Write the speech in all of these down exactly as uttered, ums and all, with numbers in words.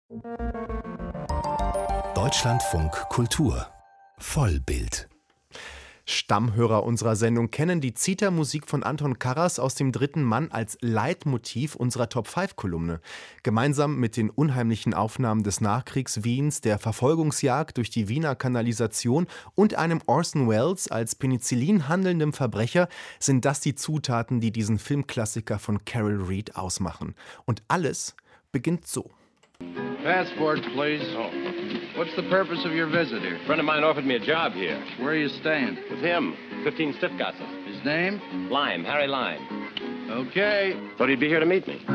Deutschlandfunk Kultur Vollbild. Stammhörer unserer Sendung kennen die Zither-Musik von Anton Karas aus dem Dritten Mann als Leitmotiv unserer Top fünf Kolumne. Gemeinsam mit den unheimlichen Aufnahmen des Nachkriegs Wiens, der Verfolgungsjagd durch die Wiener Kanalisation und einem Orson Welles als Penicillin handelndem Verbrecher sind das die Zutaten, die diesen Filmklassiker von Carol Reed ausmachen. Und alles beginnt so. Passport, please. Oh. What's the purpose of your visit here? A friend of mine offered me a job here. Where are you staying? With him, fifteen Stiftgasse. His name? Lime, Harry Lime. Okay. Thought he'd be here to meet me.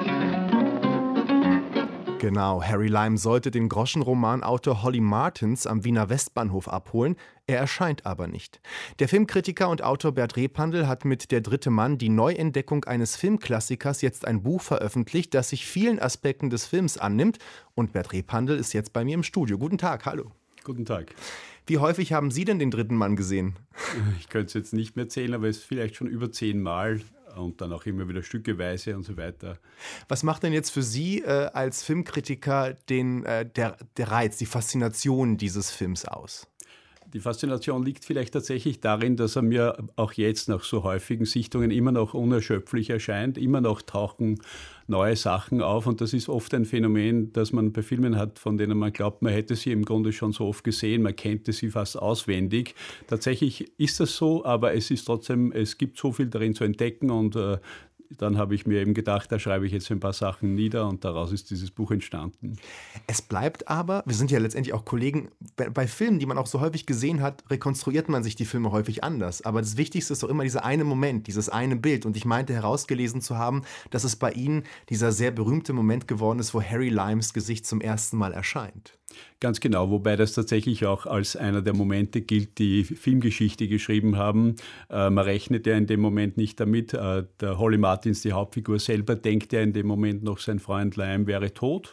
Genau, Harry Lime sollte den Groschenromanautor Holly Martins am Wiener Westbahnhof abholen. Er erscheint aber nicht. Der Filmkritiker und Autor Bert Repandl hat mit Der dritte Mann die Neuentdeckung eines Filmklassikers jetzt ein Buch veröffentlicht, das sich vielen Aspekten des Films annimmt. Und Bert Repandl ist jetzt bei mir im Studio. Guten Tag, hallo. Guten Tag. Wie häufig haben Sie denn Den dritten Mann gesehen? Ich könnte es jetzt nicht mehr zählen, aber es ist vielleicht schon über zehn Mal. Und dann auch immer wieder stückeweise und so weiter. Was macht denn jetzt für Sie äh, als Filmkritiker den, äh, der, der Reiz, die Faszination dieses Films aus? Die Faszination liegt vielleicht tatsächlich darin, dass er mir auch jetzt nach so häufigen Sichtungen immer noch unerschöpflich erscheint. Immer noch tauchen neue Sachen auf und das ist oft ein Phänomen, das man bei Filmen hat, von denen man glaubt, man hätte sie im Grunde schon so oft gesehen, man kannte sie fast auswendig. Tatsächlich ist das so, aber es ist trotzdem, es gibt so viel darin zu entdecken und äh, dann habe ich mir eben gedacht, da schreibe ich jetzt ein paar Sachen nieder und daraus ist dieses Buch entstanden. Es bleibt aber, wir sind ja letztendlich auch Kollegen, bei, bei Filmen, die man auch so häufig gesehen hat, rekonstruiert man sich die Filme häufig anders. Aber das Wichtigste ist doch immer dieser eine Moment, dieses eine Bild. Und ich meinte herausgelesen zu haben, dass es bei Ihnen dieser sehr berühmte Moment geworden ist, wo Harry Limes Gesicht zum ersten Mal erscheint. Ganz genau, wobei das tatsächlich auch als einer der Momente gilt, die Filmgeschichte geschrieben haben. Äh, man rechnet ja in dem Moment nicht damit. Äh, der Holly Martins, die Hauptfigur selber, denkt ja in dem Moment noch, sein Freund Lime wäre tot.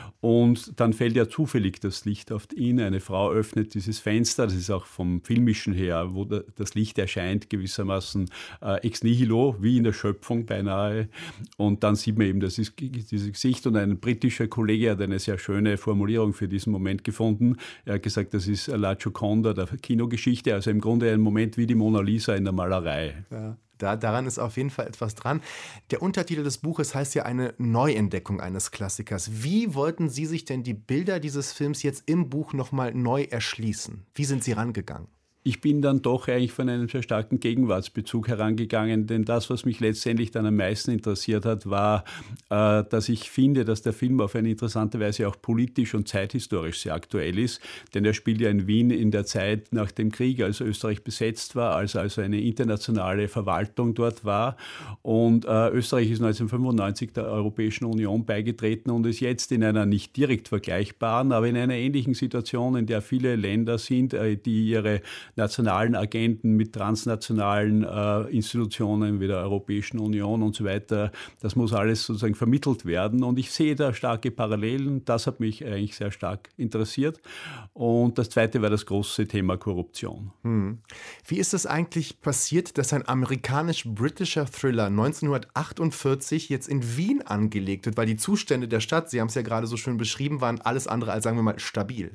Und dann fällt ja zufällig das Licht auf ihn. Eine Frau öffnet dieses Fenster, das ist auch vom Filmischen her, wo das Licht erscheint, gewissermaßen äh, ex nihilo, wie in der Schöpfung beinahe. Und dann sieht man eben das ist, dieses Gesicht. Und ein britischer Kollege hat eine sehr schöne Formulierung für diesen Moment gefunden. Er hat gesagt, das ist La Gioconda der Kinogeschichte, also im Grunde ein Moment wie die Mona Lisa in der Malerei. Ja. Da, daran ist auf jeden Fall etwas dran. Der Untertitel des Buches heißt ja eine Neuentdeckung eines Klassikers. Wie wollten Sie sich denn die Bilder dieses Films jetzt im Buch nochmal neu erschließen? Wie sind Sie rangegangen? Ich bin dann doch eigentlich von einem sehr starken Gegenwartsbezug herangegangen, denn das, was mich letztendlich dann am meisten interessiert hat, war, äh, dass ich finde, dass der Film auf eine interessante Weise auch politisch und zeithistorisch sehr aktuell ist, denn er spielt ja in Wien in der Zeit nach dem Krieg, als Österreich besetzt war, als also eine internationale Verwaltung dort war und äh, Österreich ist neunzehnhundertfünfundneunzig der Europäischen Union beigetreten und ist jetzt in einer nicht direkt vergleichbaren, aber in einer ähnlichen Situation, in der viele Länder sind, äh, die ihre nationalen Agenten mit transnationalen äh, Institutionen wie der Europäischen Union und so weiter. Das muss alles sozusagen vermittelt werden und ich sehe da starke Parallelen. Das hat mich eigentlich sehr stark interessiert. Und das zweite war das große Thema Korruption. Hm. Wie ist es eigentlich passiert, dass ein amerikanisch-britischer Thriller neunzehnhundertachtundvierzig jetzt in Wien angelegt wird? Weil die Zustände der Stadt, Sie haben es ja gerade so schön beschrieben, waren alles andere als, sagen wir mal, stabil.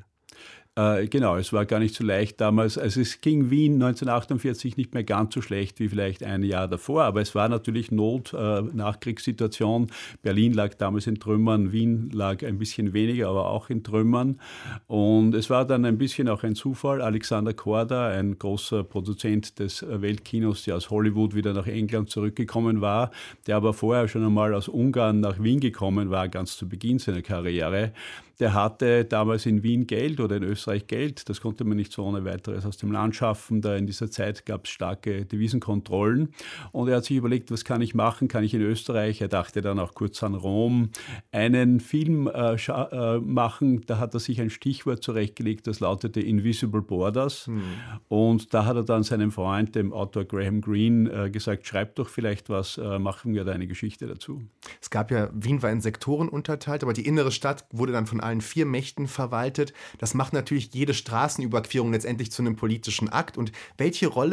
Äh, genau, es war gar nicht so leicht damals. Also es ging Wien neunzehnhundertachtundvierzig nicht mehr ganz so schlecht wie vielleicht ein Jahr davor, aber es war natürlich Not, äh, Nachkriegssituation. Berlin lag damals in Trümmern, Wien lag ein bisschen weniger, aber auch in Trümmern. Und es war dann ein bisschen auch ein Zufall. Alexander Korda, ein großer Produzent des Weltkinos, der aus Hollywood wieder nach England zurückgekommen war, der aber vorher schon einmal aus Ungarn nach Wien gekommen war, ganz zu Beginn seiner Karriere. Der hatte damals in Wien Geld oder in Österreich Geld. Das konnte man nicht so ohne weiteres aus dem Land schaffen. Da in dieser Zeit gab es starke Devisenkontrollen. Und er hat sich überlegt, was kann ich machen? Kann ich in Österreich, er dachte dann auch kurz an Rom, einen Film äh, äh, machen. Da hat er sich ein Stichwort zurechtgelegt, das lautete Invisible Borders. Hm. Und da hat er dann seinem Freund, dem Autor Graham Greene, äh, gesagt, schreib doch vielleicht was, äh, machen wir da eine Geschichte dazu. Es gab ja, Wien war in Sektoren unterteilt, aber die innere Stadt wurde dann von allen vier Mächten verwaltet. Das macht natürlich jede Straßenüberquerung letztendlich zu einem politischen Akt. Und welche Rolle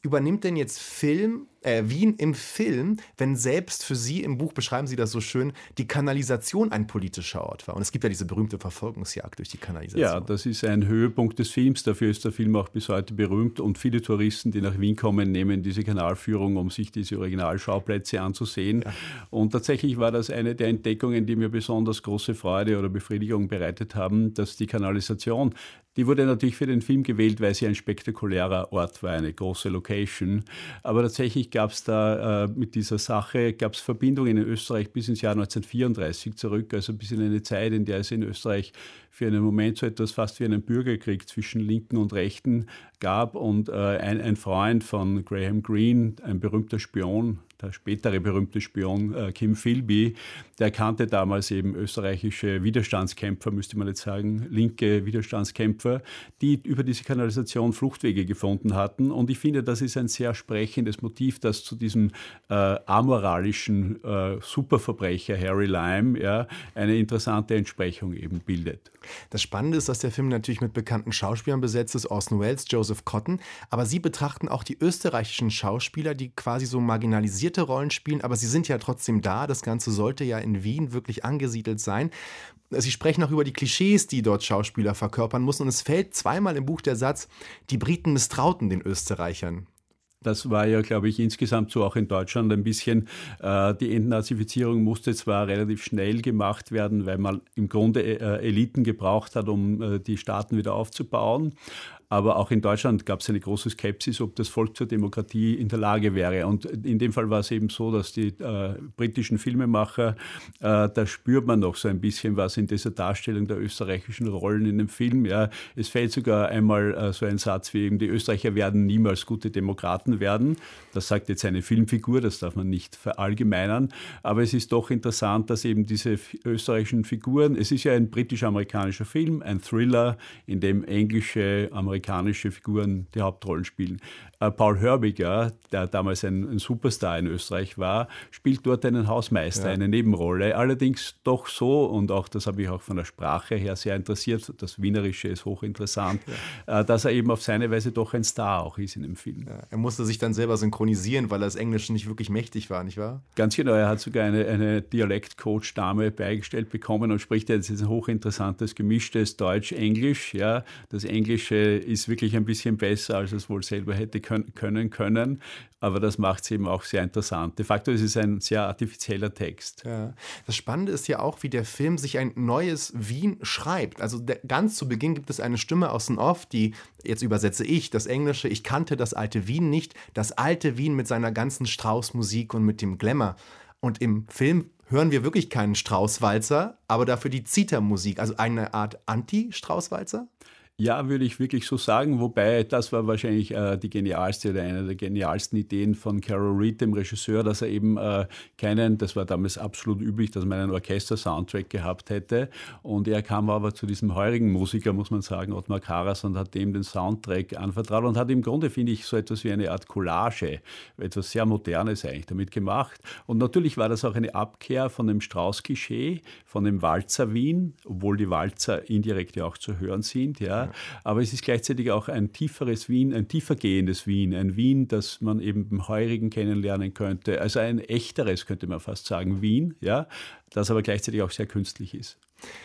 übernimmt denn jetzt Film, äh, Wien im Film, wenn selbst für Sie, im Buch beschreiben Sie das so schön, die Kanalisation ein politischer Ort war? Und es gibt ja diese berühmte Verfolgungsjagd durch die Kanalisation. Ja, das ist ein Höhepunkt des Films. Dafür ist der Film auch bis heute berühmt. Und viele Touristen, die nach Wien kommen, nehmen diese Kanalführung, um sich diese Originalschauplätze anzusehen. Ja. Und tatsächlich war das eine der Entdeckungen, die mir besonders große Freude oder Befriedigung bereitet haben, dass die Kanalisation, die wurde natürlich für den Film gewählt, weil sie ein spektakulärer Ort war, eine große Location. Aber tatsächlich gab es da äh, mit dieser Sache, gab es Verbindungen in Österreich bis ins Jahr neunzehnhundertvierunddreißig zurück, also bis in eine Zeit, in der es in Österreich für einen Moment so etwas fast wie einen Bürgerkrieg zwischen Linken und Rechten gab. Und äh, ein, ein Freund von Graham Greene, ein berühmter Spion, der spätere berühmte Spion äh, Kim Philby, der kannte damals eben österreichische Widerstandskämpfer, müsste man jetzt sagen, linke Widerstandskämpfer, die über diese Kanalisation Fluchtwege gefunden hatten. Und ich finde, das ist ein sehr sprechendes Motiv, das zu diesem äh, amoralischen äh, Superverbrecher Harry Lime ja, eine interessante Entsprechung eben bildet. Das Spannende ist, dass der Film natürlich mit bekannten Schauspielern besetzt ist, Orson Welles, Joseph Cotten, aber Sie betrachten auch die österreichischen Schauspieler, die quasi so marginalisierte Rollen spielen, aber sie sind ja trotzdem da. Das Ganze sollte ja in Wien wirklich angesiedelt sein. Sie sprechen auch über die Klischees, die dort Schauspieler verkörpern mussten. Und es fällt zweimal im Buch der Satz, die Briten misstrauten den Österreichern. Das war ja, glaube ich, insgesamt so auch in Deutschland ein bisschen. Äh, die Entnazifizierung musste zwar relativ schnell gemacht werden, weil man im Grunde äh, Eliten gebraucht hat, um äh, die Staaten wieder aufzubauen. Aber auch in Deutschland gab es eine große Skepsis, ob das Volk zur Demokratie in der Lage wäre. Und in dem Fall war es eben so, dass die äh, britischen Filmemacher, äh, da spürt man noch so ein bisschen was in dieser Darstellung der österreichischen Rollen in dem Film. Ja, es fällt sogar einmal äh, so ein Satz wie eben, die Österreicher werden niemals gute Demokraten werden. Das sagt jetzt eine Filmfigur, das darf man nicht verallgemeinern. Aber es ist doch interessant, dass eben diese österreichischen Figuren, es ist ja ein britisch-amerikanischer Film, ein Thriller, in dem englische, amerikanische amerikanische Figuren die Hauptrollen spielen. Äh, Paul Hörbiger, der damals ein, ein Superstar in Österreich war, spielt dort einen Hausmeister, ja. eine Nebenrolle. Allerdings doch so, und auch das habe ich auch von der Sprache her sehr interessiert, das Wienerische ist hochinteressant, ja. äh, dass er eben auf seine Weise doch ein Star auch ist in dem Film. Ja, er musste sich dann selber synchronisieren, weil er das Englische nicht wirklich mächtig war, nicht wahr? Ganz genau, er hat sogar eine, eine Dialektcoach-Dame beigestellt bekommen und spricht jetzt ein hochinteressantes, gemischtes Deutsch-Englisch. Ja. Das Englische ist wirklich ein bisschen besser, als es wohl selber hätte können können, können. Aber das macht es eben auch sehr interessant. De facto ist es ein sehr artifizieller Text. Ja. Das Spannende ist ja auch, wie der Film sich ein neues Wien schreibt. Also der, ganz zu Beginn gibt es eine Stimme aus dem Off, die, jetzt übersetze ich, das Englische, ich kannte das alte Wien nicht, das alte Wien mit seiner ganzen Strauß-Musik und mit dem Glamour. Und im Film hören wir wirklich keinen Strauß-Walzer, aber dafür die Zither-Musik, also eine Art Anti-Strauß-Walzer? Ja, würde ich wirklich so sagen, wobei das war wahrscheinlich äh, die genialste oder eine der genialsten Ideen von Carol Reed, dem Regisseur, dass er eben äh, keinen, das war damals absolut üblich, dass man einen Orchester-Soundtrack gehabt hätte, und er kam aber zu diesem heurigen Musiker, muss man sagen, Ottmar Karas, und hat dem den Soundtrack anvertraut und hat im Grunde, finde ich, so etwas wie eine Art Collage, etwas sehr Modernes eigentlich damit gemacht. Und natürlich war das auch eine Abkehr von dem Strauß-Klischee, von dem Walzer Wien, obwohl die Walzer indirekt ja auch zu hören sind, ja. Aber es ist gleichzeitig auch ein tieferes Wien, ein tiefergehendes Wien, ein Wien, das man eben im Heurigen kennenlernen könnte. Also ein echteres, könnte man fast sagen, Wien, ja, das aber gleichzeitig auch sehr künstlich ist.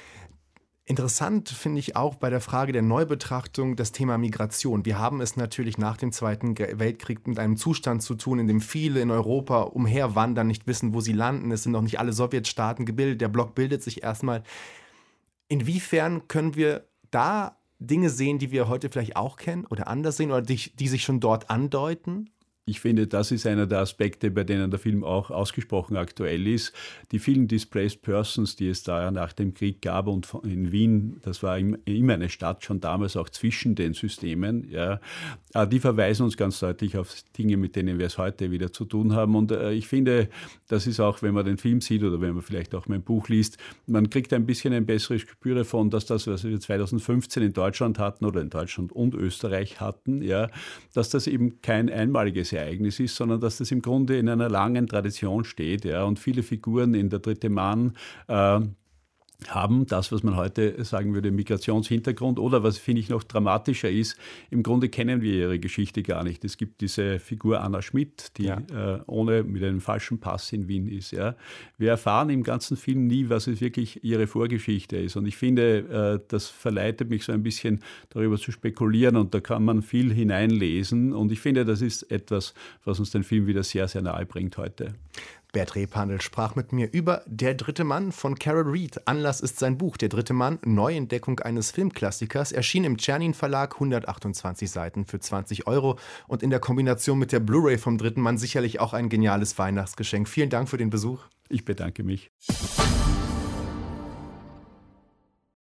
Interessant finde ich auch bei der Frage der Neubetrachtung das Thema Migration. Wir haben es natürlich nach dem Zweiten Weltkrieg mit einem Zustand zu tun, in dem viele in Europa umherwandern, nicht wissen, wo sie landen. Es sind noch nicht alle Sowjetstaaten gebildet. Der Block bildet sich erstmal. Inwiefern können wir da Dinge sehen, die wir heute vielleicht auch kennen oder anders sehen oder die, die sich schon dort andeuten? Ich finde, das ist einer der Aspekte, bei denen der Film auch ausgesprochen aktuell ist. Die vielen Displaced Persons, die es da nach dem Krieg gab, und in Wien, das war immer eine Stadt, schon damals auch zwischen den Systemen, ja, die verweisen uns ganz deutlich auf Dinge, mit denen wir es heute wieder zu tun haben. Und ich finde, das ist auch, wenn man den Film sieht oder wenn man vielleicht auch mein Buch liest, man kriegt ein bisschen ein besseres Gespür davon, dass das, was wir zweitausendfünfzehn in Deutschland hatten oder in Deutschland und Österreich hatten, ja, dass das eben kein einmaliges Ereignis ist, sondern dass das im Grunde in einer langen Tradition steht, ja, und viele Figuren in Der dritte Mann, äh, haben das, was man heute sagen würde, Migrationshintergrund, oder was finde ich noch dramatischer ist, im Grunde kennen wir ihre Geschichte gar nicht. Es gibt diese Figur Anna Schmidt, die ja. äh, ohne mit einem falschen Pass in Wien ist. Ja. Wir erfahren im ganzen Film nie, was es wirklich ihre Vorgeschichte ist. Und ich finde, äh, das verleitet mich so ein bisschen darüber zu spekulieren, und da kann man viel hineinlesen. Und ich finde, das ist etwas, was uns den Film wieder sehr, sehr nahe bringt heute. Bert Repandl sprach mit mir über Der dritte Mann von Carol Reed. Anlass ist sein Buch Der dritte Mann, Neuentdeckung eines Filmklassikers, erschien im Czernin Verlag, hundertachtundzwanzig Seiten für zwanzig Euro und in der Kombination mit der Blu-ray vom dritten Mann sicherlich auch ein geniales Weihnachtsgeschenk. Vielen Dank für den Besuch. Ich bedanke mich.